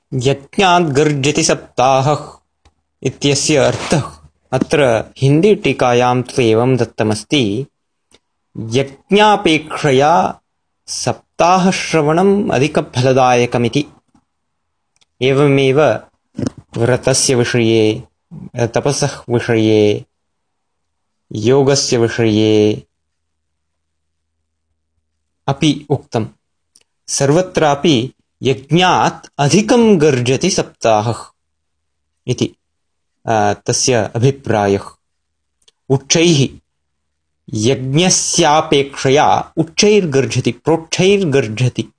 यज्ञात् गर्जति सप्ताहः इत्यस्य अर्थः अत्र हिंदी टीकायां तु एवं दत्तमस्ति। यज्ञापेक्षया सप्ताहश्रवणम् अधिकफलदायकमिति। एवमेव व्रतस्य विषये, तपसः विषये, योगस्य विषये अपि उक्तम्। सर्वत्रापि यज्ञात् अधिकं गर्जति सप्ताहः इति तस्य अभिप्रायः। उच्चैः यज्ञस्यापेक्षया उच्चैर्गर्जति, प्रोच्चैर्गर्जति